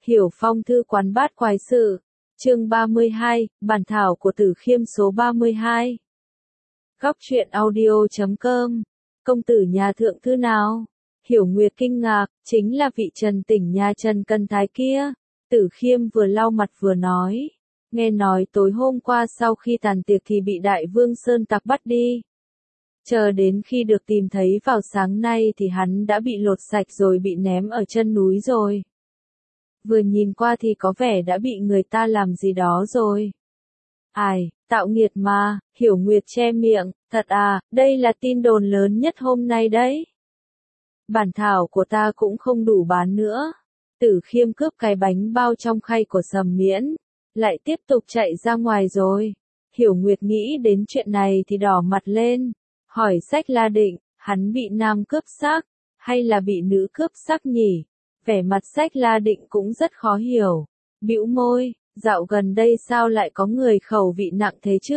Hiểu Phong thư quán bát quái sự. Chương 32, bản thảo của Tử Khiêm số 32. Góc truyện audio.com. Công tử nhà thượng thư nào? Hiểu Nguyệt kinh ngạc, chính là vị Trần Tỉnh nhà Trần Cân Thái kia. Tử Khiêm vừa lau mặt vừa nói. Nghe nói tối hôm qua sau khi tàn tiệc thì bị Đại Vương Sơn Tặc bắt đi. Chờ đến khi được tìm thấy vào sáng nay thì hắn đã bị lột sạch rồi, bị ném ở chân núi rồi. Vừa nhìn qua thì có vẻ đã bị người ta làm gì đó rồi. Ai, tạo nghiệt mà, Hiểu Nguyệt che miệng, thật à, đây là tin đồn lớn nhất hôm nay đấy. Bản thảo của ta cũng không đủ bán nữa. Tử Khiêm cướp cái bánh bao trong khay của Sầm Miễn, lại tiếp tục chạy ra ngoài rồi. Hiểu Nguyệt nghĩ đến chuyện này thì đỏ mặt lên, hỏi Sách La Định, hắn bị nam cướp xác, hay là bị nữ cướp xác nhỉ? Vẻ mặt Sách La Định cũng rất khó hiểu, bĩu môi, dạo gần đây sao lại có người khẩu vị nặng thế chứ?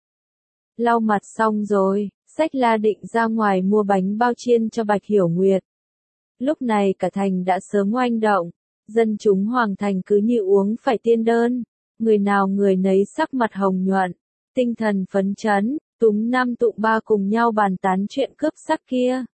Lau mặt xong rồi, Sách La Định ra ngoài mua bánh bao chiên cho Bạch Hiểu Nguyệt. Lúc này cả thành đã sớm oanh động, dân chúng Hoàng Thành cứ như uống phải tiên đơn, người nào người nấy sắc mặt hồng nhuận, tinh thần phấn chấn, túm năm tụm ba cùng nhau bàn tán chuyện cướp xác kia.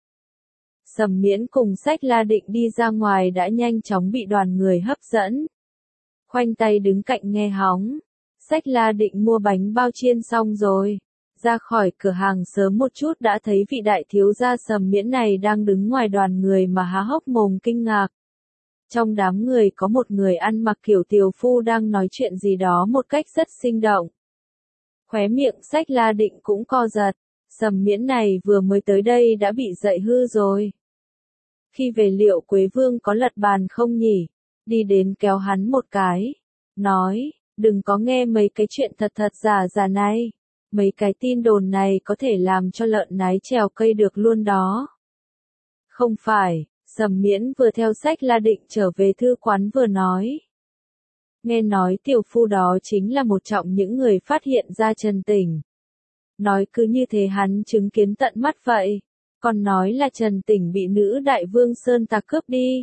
Sầm Miễn cùng Sách La Định đi ra ngoài đã nhanh chóng bị đoàn người hấp dẫn. Khoanh tay đứng cạnh nghe hóng. Sách La Định mua bánh bao chiên xong rồi, ra khỏi cửa hàng sớm một chút đã thấy vị đại thiếu gia Sầm Miễn này đang đứng ngoài đoàn người mà há hốc mồm kinh ngạc. Trong đám người có một người ăn mặc kiểu tiều phu đang nói chuyện gì đó một cách rất sinh động. Khóe miệng Sách La Định cũng co giật, Sầm Miễn này vừa mới tới đây đã bị dạy hư rồi. Khi về liệu Quế Vương có lật bàn không nhỉ? Đi đến kéo hắn một cái, nói, đừng có nghe mấy cái chuyện thật giả này. Mấy cái tin đồn này có thể làm cho lợn nái trèo cây được luôn đó. Không phải, Sầm Miễn vừa theo Sách La Định trở về thư quán vừa nói. Nghe nói tiểu phu đó chính là một trong những người phát hiện ra Trần Tỉnh. Nói cứ như thế hắn chứng kiến tận mắt vậy. Còn nói là Trần Tỉnh bị nữ đại vương Sơn Tặc cướp đi.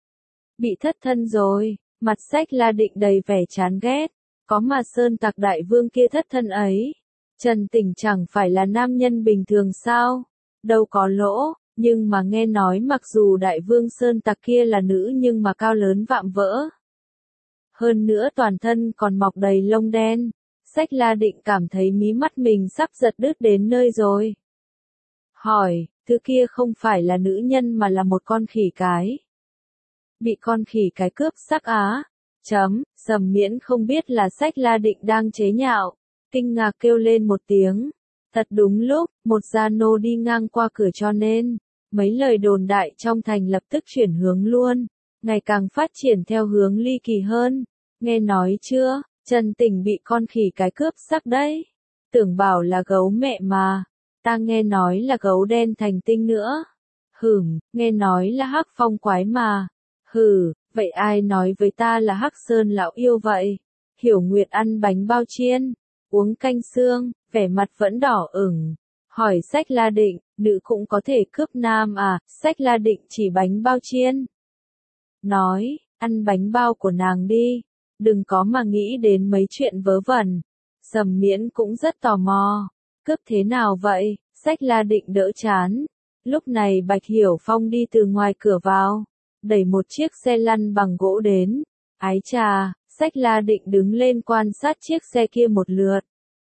Bị thất thân rồi, mặt Sách La Định đầy vẻ chán ghét. Có mà Sơn Tặc đại vương kia thất thân ấy. Trần Tỉnh chẳng phải là nam nhân bình thường sao? Đâu có lỗ, nhưng mà nghe nói mặc dù đại vương Sơn Tặc kia là nữ nhưng mà cao lớn vạm vỡ. Hơn nữa toàn thân còn mọc đầy lông đen. Sách La Định cảm thấy mí mắt mình sắp giật đứt đến nơi rồi. Hỏi, thứ kia không phải là nữ nhân mà là một con khỉ cái. Bị con khỉ cái cướp xác á? Sầm Miễn không biết là Sách La Định đang chế nhạo, kinh ngạc kêu lên một tiếng. Thật đúng lúc, một gia nô đi ngang qua cửa cho nên, mấy lời đồn đại trong thành lập tức chuyển hướng luôn, ngày càng phát triển theo hướng ly kỳ hơn. Nghe nói chưa, Trần Tỉnh bị con khỉ cái cướp xác đấy. Tưởng bảo là gấu mẹ mà. Ta nghe nói là gấu đen thành tinh nữa. Nghe nói là Hắc Phong quái mà. Vậy ai nói với ta là Hắc Sơn lão yêu vậy? Hiểu Nguyệt ăn bánh bao chiên, uống canh xương, vẻ mặt vẫn đỏ ửng. Hỏi Sách La Định, nữ cũng có thể cướp nam à? Sách La Định chỉ bánh bao chiên. Nói, ăn bánh bao của nàng đi. Đừng có mà nghĩ đến mấy chuyện vớ vẩn. Sầm Miễn cũng rất tò mò. Cướp thế nào vậy? Sách La Định đỡ chán. Lúc này Bạch Hiểu Phong đi từ ngoài cửa vào, đẩy một chiếc xe lăn bằng gỗ đến. Ái chà, Sách La Định đứng lên quan sát chiếc xe kia một lượt.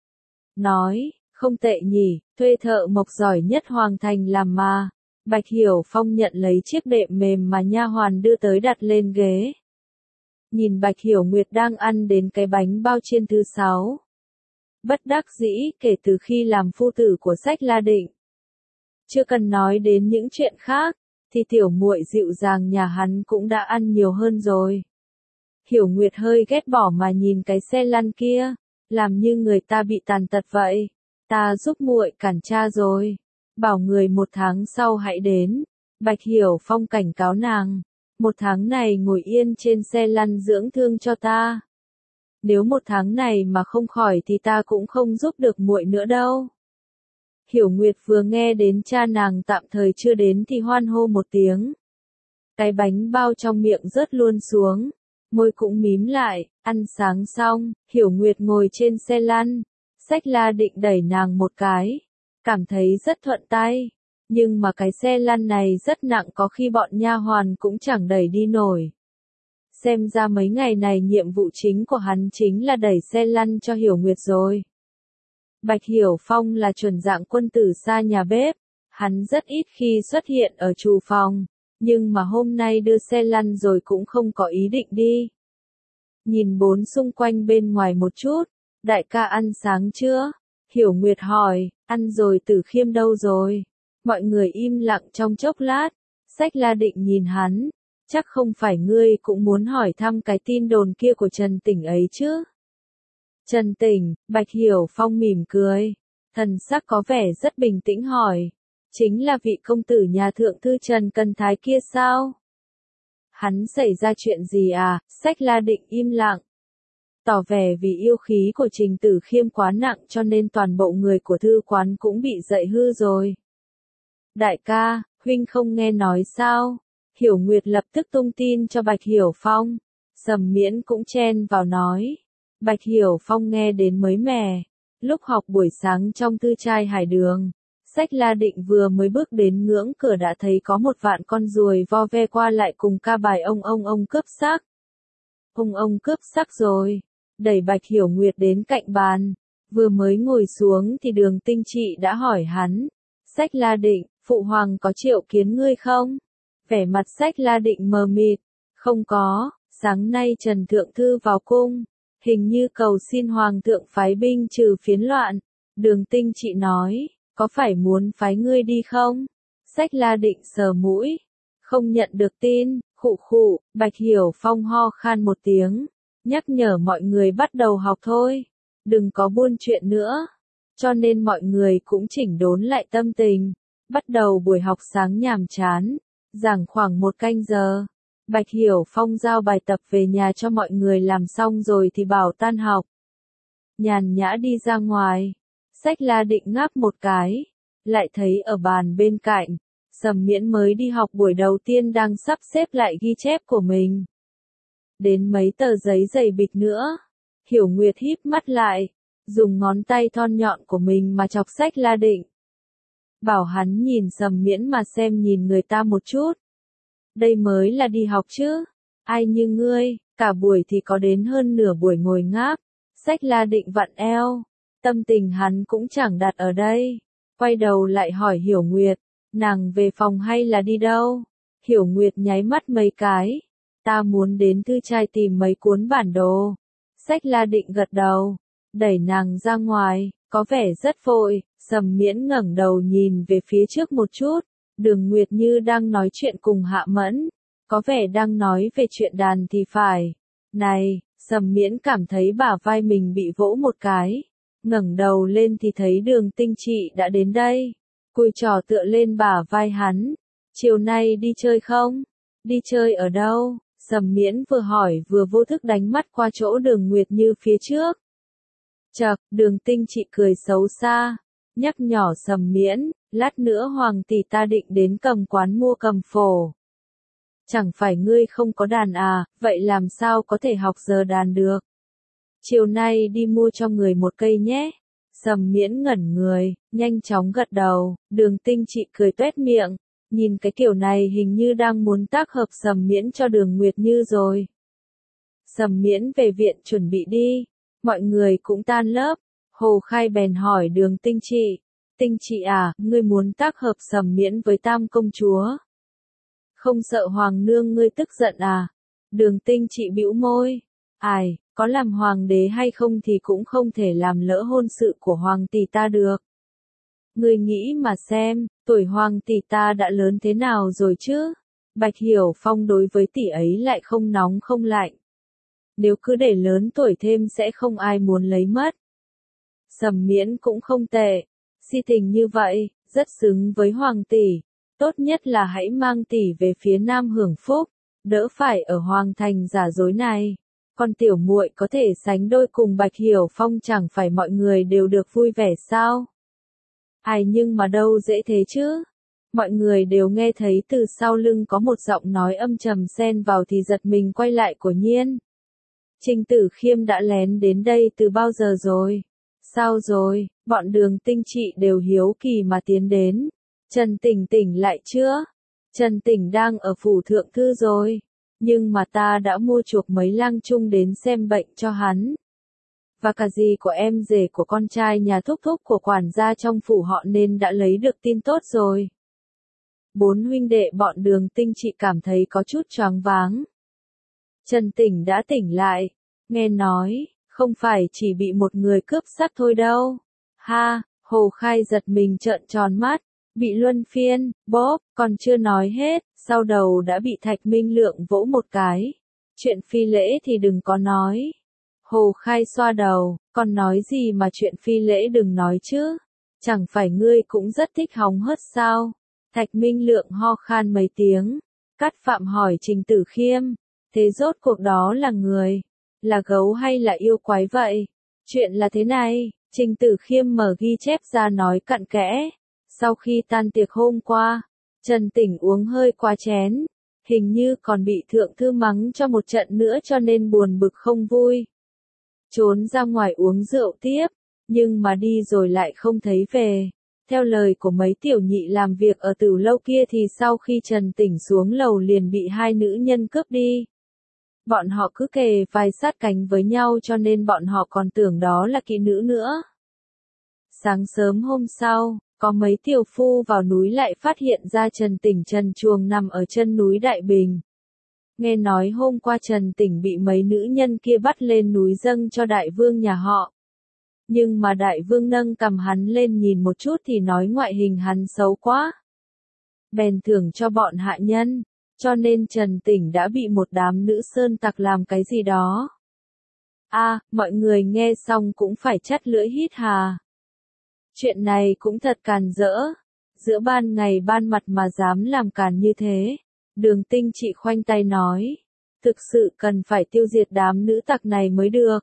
Nói, không tệ nhỉ, thuê thợ mộc giỏi nhất Hoàng Thành làm mà. Bạch Hiểu Phong nhận lấy chiếc đệm mềm mà nha hoàn đưa tới đặt lên ghế. Nhìn Bạch Hiểu Nguyệt đang ăn đến cái bánh bao chiên thứ 6. Bất đắc dĩ kể từ khi làm phu tử của Sách La Định. Chưa cần nói đến những chuyện khác, thì tiểu muội dịu dàng nhà hắn cũng đã ăn nhiều hơn rồi. Hiểu Nguyệt hơi ghét bỏ mà nhìn cái xe lăn kia, làm như người ta bị tàn tật vậy. Ta giúp muội cản cha rồi, bảo người 1 tháng sau hãy đến. Bạch Hiểu Phong cảnh cáo nàng, 1 tháng này ngồi yên trên xe lăn dưỡng thương cho ta. Nếu 1 tháng này mà không khỏi thì ta cũng không giúp được muội nữa đâu. Hiểu Nguyệt vừa nghe đến cha nàng tạm thời chưa đến thì hoan hô một tiếng. Cái bánh bao trong miệng rớt luôn xuống. môi cũng mím lại, ăn sáng xong, Hiểu Nguyệt ngồi trên xe lăn, Xách La định đẩy nàng một cái, cảm thấy rất thuận tay, nhưng mà cái xe lăn này rất nặng, có khi bọn nha hoàn cũng chẳng đẩy đi nổi. Xem ra mấy ngày này nhiệm vụ chính của hắn chính là đẩy xe lăn cho Hiểu Nguyệt rồi. Bạch Hiểu Phong là chuẩn dạng quân tử xa nhà bếp, hắn rất ít khi xuất hiện ở厨phòng, nhưng mà hôm nay đưa xe lăn rồi cũng không có ý định đi. Nhìn bốn xung quanh bên ngoài một chút, đại ca ăn sáng chưa? Hiểu Nguyệt hỏi, ăn rồi. Tử Khiêm đâu rồi? Mọi người im lặng trong chốc lát, Xách La định nhìn hắn, chắc không phải ngươi cũng muốn hỏi thăm cái tin đồn kia của Trần Tỉnh ấy chứ? Trần Tỉnh, Bạch Hiểu Phong mỉm cười, thần sắc có vẻ rất bình tĩnh hỏi, chính là vị công tử nhà thượng thư Trần Cần Thái kia sao? Hắn xảy ra chuyện gì à? Xách La định im lặng, tỏ vẻ vì yêu khí của Trình Tử Khiêm quá nặng cho nên toàn bộ người của thư quán cũng bị dậy hư rồi. Đại ca, huynh không nghe nói sao? Hiểu Nguyệt lập tức tung tin cho Bạch Hiểu Phong. Sầm Miễn cũng chen vào nói. Bạch Hiểu Phong nghe đến mới mẻ. Lúc học buổi sáng trong tư trai Hải Đường, Xách La định vừa mới bước đến ngưỡng cửa đã thấy có một vạn con ruồi vo ve qua lại cùng ca bài ông cướp sắc. Ông cướp sắc rồi. Đẩy Bạch Hiểu Nguyệt đến cạnh bàn. Vừa mới ngồi xuống thì Đường Tinh Trị đã hỏi hắn. Xách La định, phụ hoàng có triệu kiến ngươi không? Vẻ mặt Xách La định mờ mịt. Không có, sáng nay Trần Thượng Thư vào cung, hình như cầu xin hoàng thượng phái binh trừ phiến loạn. Đường Tinh Trị nói, có phải muốn phái ngươi đi không? Xách La định sờ mũi, không nhận được tin, khụ khụ. Bạch Hiểu Phong ho khan một tiếng, nhắc nhở mọi người bắt đầu học thôi, đừng có buôn chuyện nữa. Cho nên mọi người cũng chỉnh đốn lại tâm tình, bắt đầu buổi học sáng nhàm chán, giảng khoảng 1 canh giờ. Bạch Hiểu Phong giao bài tập về nhà cho mọi người làm xong rồi thì bảo tan học. Nhàn nhã đi ra ngoài, Xách La định ngáp một cái, lại thấy ở bàn bên cạnh, Sầm Miễn mới đi học buổi đầu tiên đang sắp xếp lại ghi chép của mình. Đến mấy tờ giấy dày bịch nữa, Hiểu Nguyệt híp mắt lại, dùng ngón tay thon nhọn của mình mà chọc Xách La định. Bảo hắn nhìn Sầm Miễn mà xem nhìn người ta một chút. Đây mới là đi học chứ, ai như ngươi, cả buổi thì có đến hơn nửa buổi ngồi ngáp. Xách La định vặn eo, tâm tình hắn cũng chẳng đặt ở đây. Quay đầu lại hỏi Hiểu Nguyệt, nàng về phòng hay là đi đâu? Hiểu Nguyệt nháy mắt mấy cái, ta muốn đến thư trai tìm mấy cuốn bản đồ. Xách La định gật đầu, đẩy nàng ra ngoài, có vẻ rất vội. Sầm Miễn ngẩng đầu nhìn về phía trước một chút, Đường Nguyệt như đang nói chuyện cùng Hạ Mẫn, có vẻ đang nói về chuyện đàn thì phải. Này, Sầm Miễn cảm thấy bả vai mình bị vỗ một cái, ngẩng đầu lên thì thấy Đường Tinh Trị đã đến đây, cùi trỏ tựa lên bả vai hắn. Chiều nay đi chơi không? Đi chơi ở đâu? Sầm Miễn vừa hỏi vừa vô thức đánh mắt qua chỗ Đường Nguyệt như phía trước. Chậc, Đường Tinh Trị cười xấu xa, nhắc nhỏ Sầm Miễn, lát nữa hoàng tỷ ta định đến Cầm quán mua cầm phổ. Chẳng phải ngươi không có đàn à, vậy làm sao có thể học giờ đàn được? Chiều nay đi mua cho người một cây nhé. Sầm Miễn ngẩn người, nhanh chóng gật đầu. Đường Tinh Trị cười tuét miệng, nhìn cái kiểu này hình như đang muốn tác hợp Sầm Miễn cho Đường Nguyệt Như rồi. Sầm Miễn về viện chuẩn bị đi, mọi người cũng tan lớp. Hồ Khai bèn hỏi Đường Tinh Trị, Tinh Trị à, ngươi muốn tác hợp Sầm Miễn với Tam công chúa? Không sợ hoàng nương ngươi tức giận à? Đường Tinh Trị bĩu môi, ai, có làm hoàng đế hay không thì cũng không thể làm lỡ hôn sự của hoàng tỷ ta được. Ngươi nghĩ mà xem, tuổi hoàng tỷ ta đã lớn thế nào rồi chứ? Bạch Hiểu Phong đối với tỷ ấy lại không nóng không lạnh. Nếu cứ để lớn tuổi thêm sẽ không ai muốn lấy mất. Sầm Miễn cũng không tệ, si tình như vậy, rất xứng với hoàng tỷ. Tốt nhất là hãy mang tỷ về phía Nam hưởng phúc, đỡ phải ở hoàng thành giả dối này. Con tiểu muội có thể sánh đôi cùng Bạch Hiểu Phong, chẳng phải mọi người đều được vui vẻ sao? Ai nhưng mà đâu dễ thế chứ? Mọi người đều nghe thấy từ sau lưng có một giọng nói âm trầm xen vào thì giật mình quay lại của Nhiên. Trình Tử Khiêm đã lén đến đây từ bao giờ rồi? Sao rồi? Bọn Đường Tinh chị đều hiếu kỳ mà tiến đến. Trần Tỉnh tỉnh lại chưa? Trần Tỉnh đang ở phủ thượng thư rồi. Nhưng mà ta đã mua chuộc mấy lang trung đến xem bệnh cho hắn. Và cả dì của em rể của con trai nhà thúc thúc của quản gia trong phủ họ nên đã lấy được tin tốt rồi. Bốn huynh đệ bọn Đường Tinh chị cảm thấy có chút choáng váng. Trần Tỉnh đã tỉnh lại. Nghe nói, không phải chỉ bị một người cướp sắc thôi đâu. Ha, Hồ Khai giật mình trợn tròn mắt. Bị luân phiên, bóp, còn chưa nói hết, sau đầu đã bị Thạch Minh Lượng vỗ một cái. Chuyện phi lễ thì đừng có nói. Hồ Khai xoa đầu, còn nói gì mà chuyện phi lễ đừng nói chứ. Chẳng phải ngươi cũng rất thích hóng hớt sao? Thạch Minh Lượng ho khan mấy tiếng. Cát Phạm hỏi Trình Tử Khiêm. Thế rốt cuộc đó là người, là gấu hay là yêu quái vậy? Chuyện là thế này, Trình Tử Khiêm mở ghi chép ra nói cặn kẽ. Sau khi tan tiệc hôm qua, Trần Tỉnh uống hơi quá chén, hình như còn bị thượng thư mắng cho một trận nữa cho nên buồn bực không vui. Trốn ra ngoài uống rượu tiếp, nhưng mà đi rồi lại không thấy về. Theo lời của mấy tiểu nhị làm việc ở Tử Lâu kia thì sau khi Trần Tỉnh xuống lầu liền bị hai nữ nhân cướp đi. Bọn họ cứ kề vai sát cánh với nhau cho nên bọn họ còn tưởng đó là kỹ nữ nữa. Sáng sớm hôm sau, có mấy tiểu phu vào núi lại phát hiện ra Trần Tỉnh trần truồng nằm ở chân núi Đại Bình. Nghe nói hôm qua Trần Tỉnh bị mấy nữ nhân kia bắt lên núi dâng cho đại vương nhà họ. Nhưng mà đại vương nâng cầm hắn lên nhìn một chút thì nói ngoại hình hắn xấu quá. Bèn thưởng cho bọn hạ nhân, cho nên Trần Tỉnh đã bị một đám nữ sơn tặc làm cái gì đó. Mọi người nghe xong cũng phải chắt lưỡi hít hà. Chuyện này cũng thật càn rỡ. Giữa ban ngày ban mặt mà dám làm càn như thế. Đường Tinh chị khoanh tay nói. Thực sự cần phải tiêu diệt đám nữ tặc này mới được.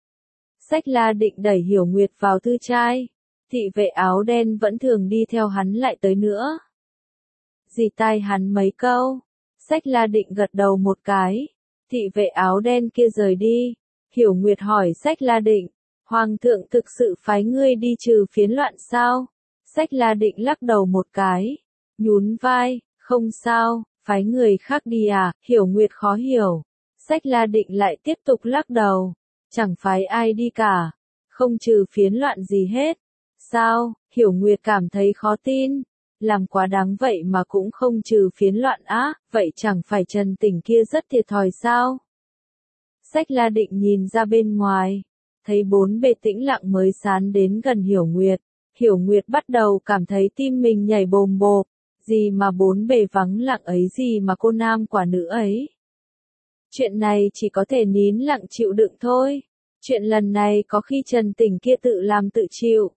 Sách La định đẩy Hiểu Nguyệt vào thư trai. Thị vệ áo đen vẫn thường đi theo hắn lại tới nữa. Dì tai hắn mấy câu. Sách La định gật đầu một cái. Thị vệ áo đen kia rời đi. Hiểu Nguyệt hỏi Sách La định. Hoàng thượng thực sự phái ngươi đi trừ phiến loạn sao? Sách La định lắc đầu một cái. Nhún vai, không sao, phái người khác đi à? Hiểu Nguyệt khó hiểu. Sách La định lại tiếp tục lắc đầu. Chẳng phái ai đi cả. Không trừ phiến loạn gì hết. Sao? Hiểu Nguyệt cảm thấy khó tin. Làm quá đáng vậy mà cũng không trừ phiến loạn á, vậy chẳng phải Trần Tỉnh kia rất thiệt thòi sao? Sách La định nhìn ra bên ngoài. Thấy bốn bề tĩnh lặng mới sán đến gần Hiểu Nguyệt. Hiểu Nguyệt bắt đầu cảm thấy tim mình nhảy bồm bộp. Gì mà bốn bề vắng lặng ấy, gì mà cô nam quả nữ ấy. Chuyện này chỉ có thể nín lặng chịu đựng thôi. Chuyện lần này có khi Trần Tỉnh kia tự làm tự chịu.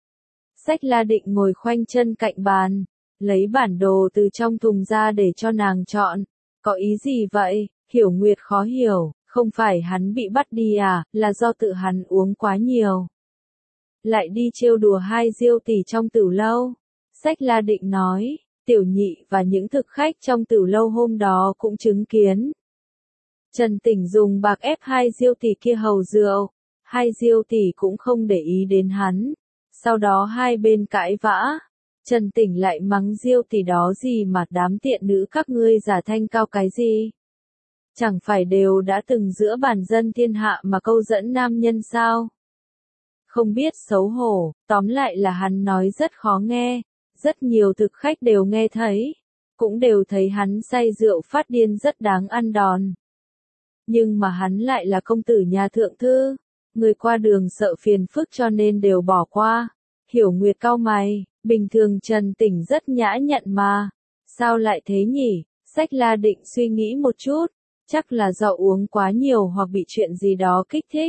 Sách La định ngồi khoanh chân cạnh bàn. Lấy bản đồ từ trong thùng ra để cho nàng chọn. Có ý gì vậy? Hiểu Nguyệt khó hiểu. Không phải hắn bị bắt đi à, là do tự hắn uống quá nhiều. Lại đi trêu đùa hai diêu tỷ trong Tử Lâu. Sách La định nói, tiểu nhị và những thực khách trong Tử Lâu hôm đó cũng chứng kiến. Trần Tỉnh dùng bạc ép hai diêu tỷ kia hầu rượu. Hai diêu tỷ cũng không để ý đến hắn. Sau đó hai bên cãi vã. Trần Tỉnh lại mắng diêu tỷ đó gì mà đám tiện nữ các ngươi giả thanh cao cái gì. Chẳng phải đều đã từng giữa bản dân thiên hạ mà câu dẫn nam nhân sao? Không biết xấu hổ, tóm lại là hắn nói rất khó nghe, rất nhiều thực khách đều nghe thấy, cũng đều thấy hắn say rượu phát điên rất đáng ăn đòn. Nhưng mà hắn lại là công tử nhà thượng thư, người qua đường sợ phiền phức cho nên đều bỏ qua. Hiểu Nguyệt cau mày, bình thường Trần Tỉnh rất nhã nhặn mà, sao lại thế nhỉ? Sách La định suy nghĩ một chút. Chắc là do uống quá nhiều hoặc bị chuyện gì đó kích thích.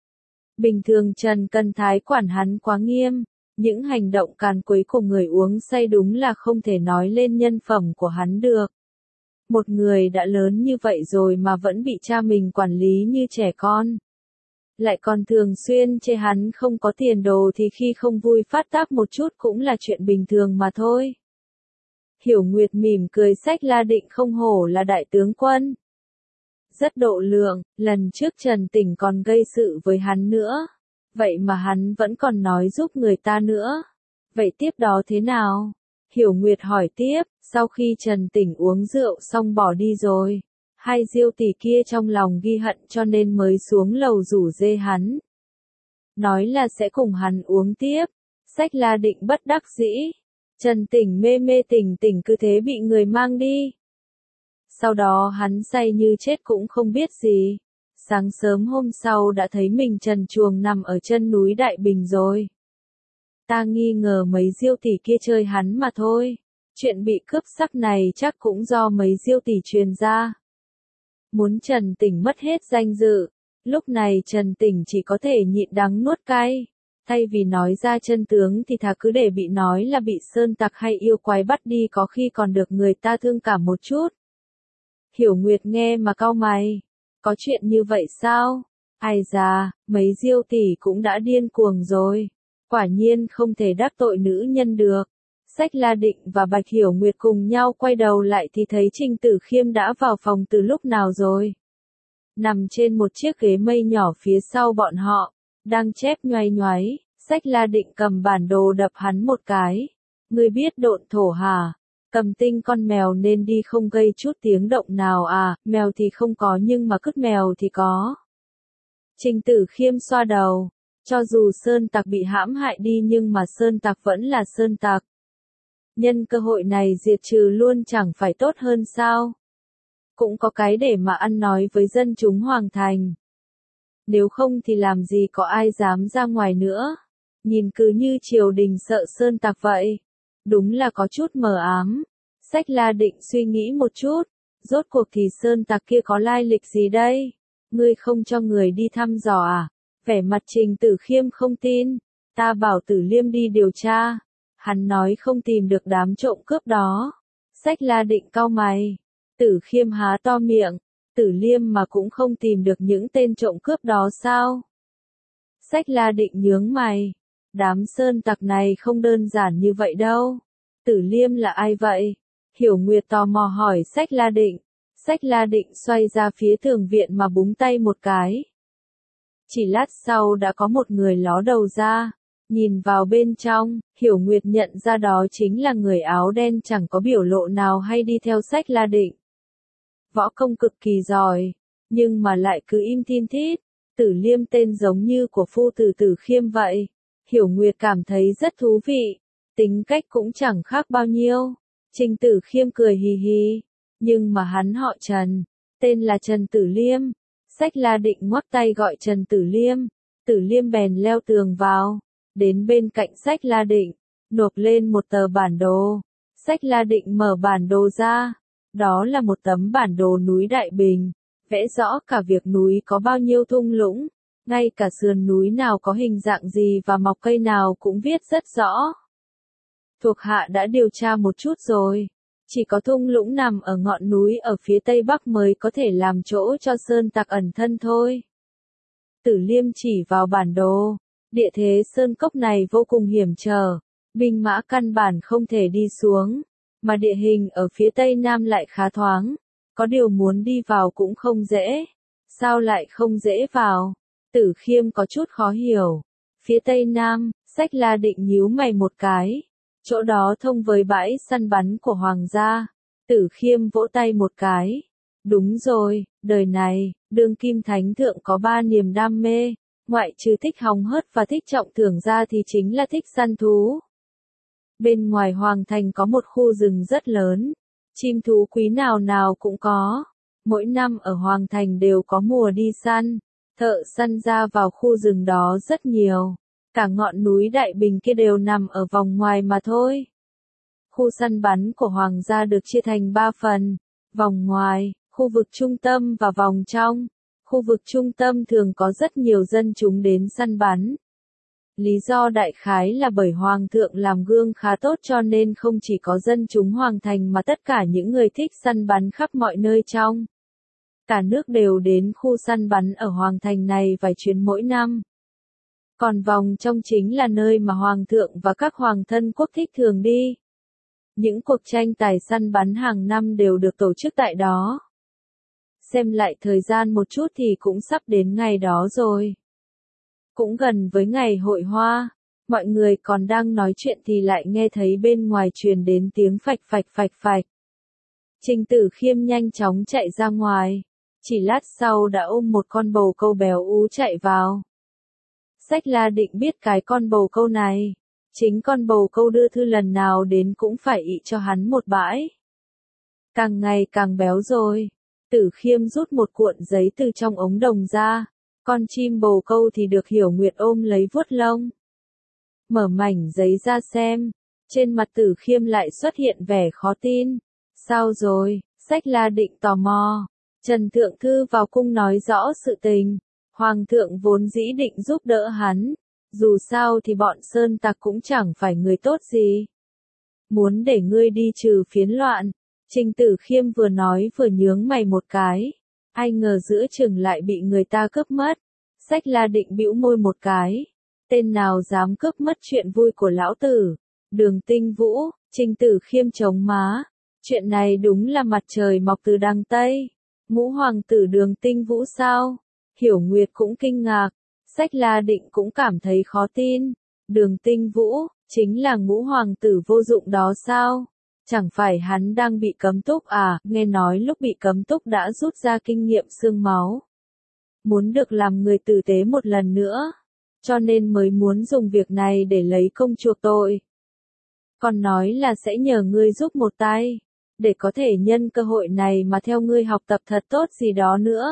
Bình thường Trần Cân Thái quản hắn quá nghiêm, những hành động càn quấy của người uống say đúng là không thể nói lên nhân phẩm của hắn được. Một người đã lớn như vậy rồi mà vẫn bị cha mình quản lý như trẻ con. Lại còn thường xuyên chê hắn không có tiền đồ thì khi không vui phát tác một chút cũng là chuyện bình thường mà thôi. Hiểu Nguyệt mỉm cười, Sách La định không hổ là đại tướng quân. rất độ lượng, lần trước Trần Tỉnh còn gây sự với hắn nữa. Vậy mà hắn vẫn còn nói giúp người ta nữa. Vậy tiếp đó thế nào? Hiểu Nguyệt hỏi tiếp, sau khi Trần Tỉnh uống rượu xong bỏ đi rồi. Hai Diêu tỷ kia trong lòng ghi hận cho nên mới xuống lầu rủ rê hắn. Nói là sẽ cùng hắn uống tiếp. Sách La Định bất đắc dĩ. Trần Tỉnh mê mê tỉnh tỉnh cứ thế bị người mang đi. Sau đó hắn say như chết cũng không biết gì. Sáng sớm hôm sau đã thấy mình trần truồng nằm ở chân núi Đại Bình rồi. Ta nghi ngờ mấy Diêu tỷ kia chơi hắn mà thôi. Chuyện bị cướp sắc này chắc cũng do mấy Diêu tỷ truyền ra. Muốn Trần Tỉnh mất hết danh dự. Lúc này Trần Tỉnh chỉ có thể nhịn đắng nuốt cay. Thay vì nói ra chân tướng thì thà cứ để bị nói là bị sơn tặc hay yêu quái bắt đi, có khi còn được người ta thương cảm một chút. Hiểu Nguyệt nghe mà cau mày. Có chuyện như vậy sao? Ai già, mấy Diêu tỷ cũng đã điên cuồng rồi. Quả nhiên không thể đắc tội nữ nhân được. Sách La Định và Bạch Hiểu Nguyệt cùng nhau quay đầu lại thì thấy Trình Tử Khiêm đã vào phòng từ lúc nào rồi. Nằm trên một chiếc ghế mây nhỏ phía sau bọn họ, đang chép nhoáy nhoáy. Sách La Định cầm bản đồ đập hắn một cái. Ngươi biết độn thổ hả? Cầm tinh con mèo nên đi không gây chút tiếng động nào à, mèo thì không có nhưng mà cứt mèo thì có. Trình Tử Khiêm xoa đầu. Cho dù sơn tặc bị hãm hại đi nhưng mà sơn tặc vẫn là sơn tặc. Nhân cơ hội này diệt trừ luôn chẳng phải tốt hơn sao? Cũng có cái để mà ăn nói với dân chúng Hoàng Thành. Nếu không thì làm gì có ai dám ra ngoài nữa. Nhìn cứ như triều đình sợ sơn tặc vậy. Đúng là có chút mờ ám. Sách La Định suy nghĩ một chút. Rốt cuộc thì sơn tặc kia có lai lịch gì đây? Ngươi không cho người đi thăm dò à? Vẻ mặt Trình Tử Khiêm không tin. Ta bảo Tử Liêm đi điều tra. Hắn nói không tìm được đám trộm cướp đó. Sách La Định cau mày. Tử Khiêm há to miệng. Tử Liêm mà cũng không tìm được những tên trộm cướp đó sao? Sách La Định nhướng mày. Đám sơn tặc này không đơn giản như vậy đâu. Tử Liêm là ai vậy? Hiểu Nguyệt tò mò hỏi Sách La Định. Sách La Định xoay ra phía tường viện mà búng tay một cái. Chỉ lát sau đã có một người ló đầu ra. Nhìn vào bên trong, Hiểu Nguyệt nhận ra đó chính là người áo đen chẳng có biểu lộ nào hay đi theo Sách La Định. Võ công cực kỳ giỏi, nhưng mà lại cứ im thin thít. Tử Liêm tên giống như của phu tử Tử Khiêm vậy. Hiểu Nguyệt cảm thấy rất thú vị. Tính cách cũng chẳng khác bao nhiêu. Trình Tử Khiêm cười hì hì. Nhưng mà hắn họ Trần. Tên là Trần Tử Liêm. Sách La Định ngoắc tay gọi Trần Tử Liêm. Tử Liêm bèn leo tường vào. Đến bên cạnh Sách La Định. Nộp lên một tờ bản đồ. Sách La Định mở bản đồ ra. Đó là một tấm bản đồ núi Đại Bình. Vẽ rõ cả việc núi có bao nhiêu thung lũng. Ngay cả sườn núi nào có hình dạng gì và mọc cây nào cũng viết rất rõ. Thuộc hạ đã điều tra một chút rồi. Chỉ có thung lũng nằm ở ngọn núi ở phía tây bắc mới có thể làm chỗ cho sơn tặc ẩn thân thôi. Tử Liêm chỉ vào bản đồ. Địa thế sơn cốc này vô cùng hiểm trở. Binh mã căn bản không thể đi xuống. Mà địa hình ở phía tây nam lại khá thoáng. Có điều muốn đi vào cũng không dễ. Sao lại không dễ vào? Tử Khiêm có chút khó hiểu. Phía tây nam, Sách La Định nhíu mày một cái. Chỗ đó thông với bãi săn bắn của hoàng gia. Tử Khiêm vỗ tay một cái. Đúng rồi, đời này, đương kim thánh thượng có 3 niềm đam mê. Ngoại trừ thích hóng hớt và thích trọng thưởng ra thì chính là thích săn thú. Bên ngoài hoàng thành có một khu rừng rất lớn. Chim thú quý nào nào cũng có. Mỗi năm ở hoàng thành đều có mùa đi săn. Thợ săn ra vào khu rừng đó rất nhiều. Cả ngọn núi Đại Bình kia đều nằm ở vòng ngoài mà thôi. Khu săn bắn của hoàng gia được chia thành 3 phần. Vòng ngoài, khu vực trung tâm và vòng trong. Khu vực trung tâm thường có rất nhiều dân chúng đến săn bắn. Lý do đại khái là bởi hoàng thượng làm gương khá tốt cho nên không chỉ có dân chúng hoàng thành mà tất cả những người thích săn bắn khắp mọi nơi trong cả nước đều đến khu săn bắn ở hoàng thành này vài chuyến mỗi năm. Còn vòng trong chính là nơi mà hoàng thượng và các hoàng thân quốc thích thường đi. Những cuộc tranh tài săn bắn hàng năm đều được tổ chức tại đó. xem lại thời gian một chút thì cũng sắp đến ngày đó rồi. Cũng gần với ngày hội hoa, mọi người còn đang nói chuyện thì lại nghe thấy bên ngoài truyền đến tiếng phạch phạch phạch phạch. Trình Tử Khiêm nhanh chóng chạy ra ngoài, chỉ lát sau đã ôm một con bồ câu béo ú chạy vào. Sách La Định biết cái con bồ câu này, chính con bồ câu đưa thư lần nào đến cũng phải ị cho hắn một bãi. Càng ngày càng béo rồi, Tử Khiêm rút một cuộn giấy từ trong ống đồng ra, con chim bồ câu thì được Hiểu Nguyệt ôm lấy vuốt lông. Mở mảnh giấy ra xem, trên mặt Tử Khiêm lại xuất hiện vẻ khó tin. Sao rồi? Sách La Định tò mò. Trần Thượng Thư vào cung nói rõ sự tình. Hoàng thượng vốn dĩ định giúp đỡ hắn. Dù sao thì bọn sơn tặc cũng chẳng phải người tốt gì. Muốn để ngươi đi trừ phiến loạn. Trình Tử Khiêm vừa nói vừa nhướng mày một cái. Ai ngờ giữa chừng lại bị người ta cướp mất. Sách La Định bĩu môi một cái. Tên nào dám cướp mất chuyện vui của lão tử. Đường Tinh Vũ, Trình Tử Khiêm chống má. Chuyện này đúng là mặt trời mọc từ đằng Tây. Ngũ hoàng tử Đường Tinh Vũ sao? Hiểu Nguyệt cũng kinh ngạc. Sách La Định cũng cảm thấy khó tin. Đường Tinh Vũ, chính là ngũ hoàng tử vô dụng đó sao? Chẳng phải hắn đang bị cấm túc à? Nghe nói lúc bị cấm túc đã rút ra kinh nghiệm xương máu. Muốn được làm người tử tế một lần nữa. Cho nên mới muốn dùng việc này để lấy công chuộc tội. Còn nói là sẽ nhờ ngươi giúp một tay. Để có thể nhân cơ hội này mà theo ngươi học tập thật tốt gì đó nữa.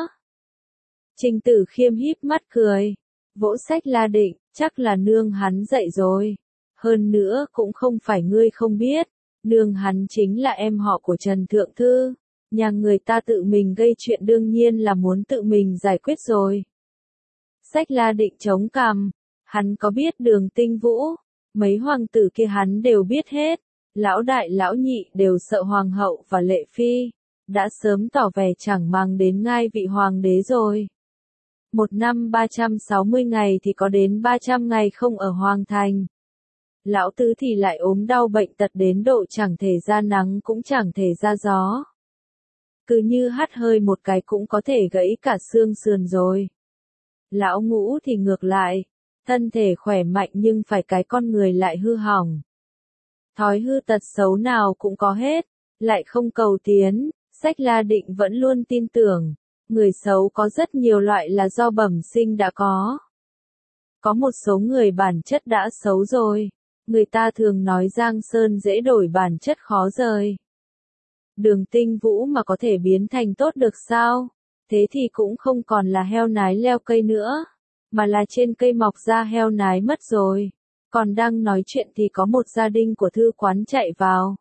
Trình Tử Khiêm híp mắt cười. Vỗ Sách La Định, chắc là nương hắn dạy rồi. Hơn nữa cũng không phải ngươi không biết. Nương hắn chính là em họ của Trần Thượng Thư. Nhà người ta tự mình gây chuyện đương nhiên là muốn tự mình giải quyết rồi. Sách La Định chống cằm. Hắn có biết Đường Tinh Vũ. Mấy hoàng tử kia hắn đều biết hết. Lão đại lão nhị đều sợ hoàng hậu và lệ phi. Đã sớm tỏ vẻ chẳng màng đến ngai vị hoàng đế rồi. Một năm 360 ngày thì có đến 300 ngày không ở hoàng thành. Lão tứ thì lại ốm đau bệnh tật đến độ chẳng thể ra nắng cũng chẳng thể ra gió. Cứ như hắt hơi một cái cũng có thể gãy cả xương sườn rồi. Lão ngũ thì ngược lại, thân thể khỏe mạnh nhưng phải cái con người lại hư hỏng. Thói hư tật xấu nào cũng có hết, lại không cầu tiến, Sách La Định vẫn luôn tin tưởng, người xấu có rất nhiều loại là do bẩm sinh đã có. Có một số người bản chất đã xấu rồi, người ta thường nói Giang Sơn dễ đổi bản chất khó rời. Đường Tinh Vũ mà có thể biến thành tốt được sao? Thế thì cũng không còn là heo nái leo cây nữa, mà là trên cây mọc ra heo nái mất rồi. Còn đang nói chuyện thì có một gia đình của thư quán chạy vào.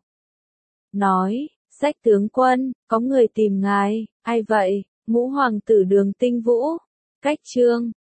Nói, Sách tướng quân, có người tìm ngài, ai vậy? Ngũ hoàng tử Đường Tinh Vũ. Cách chương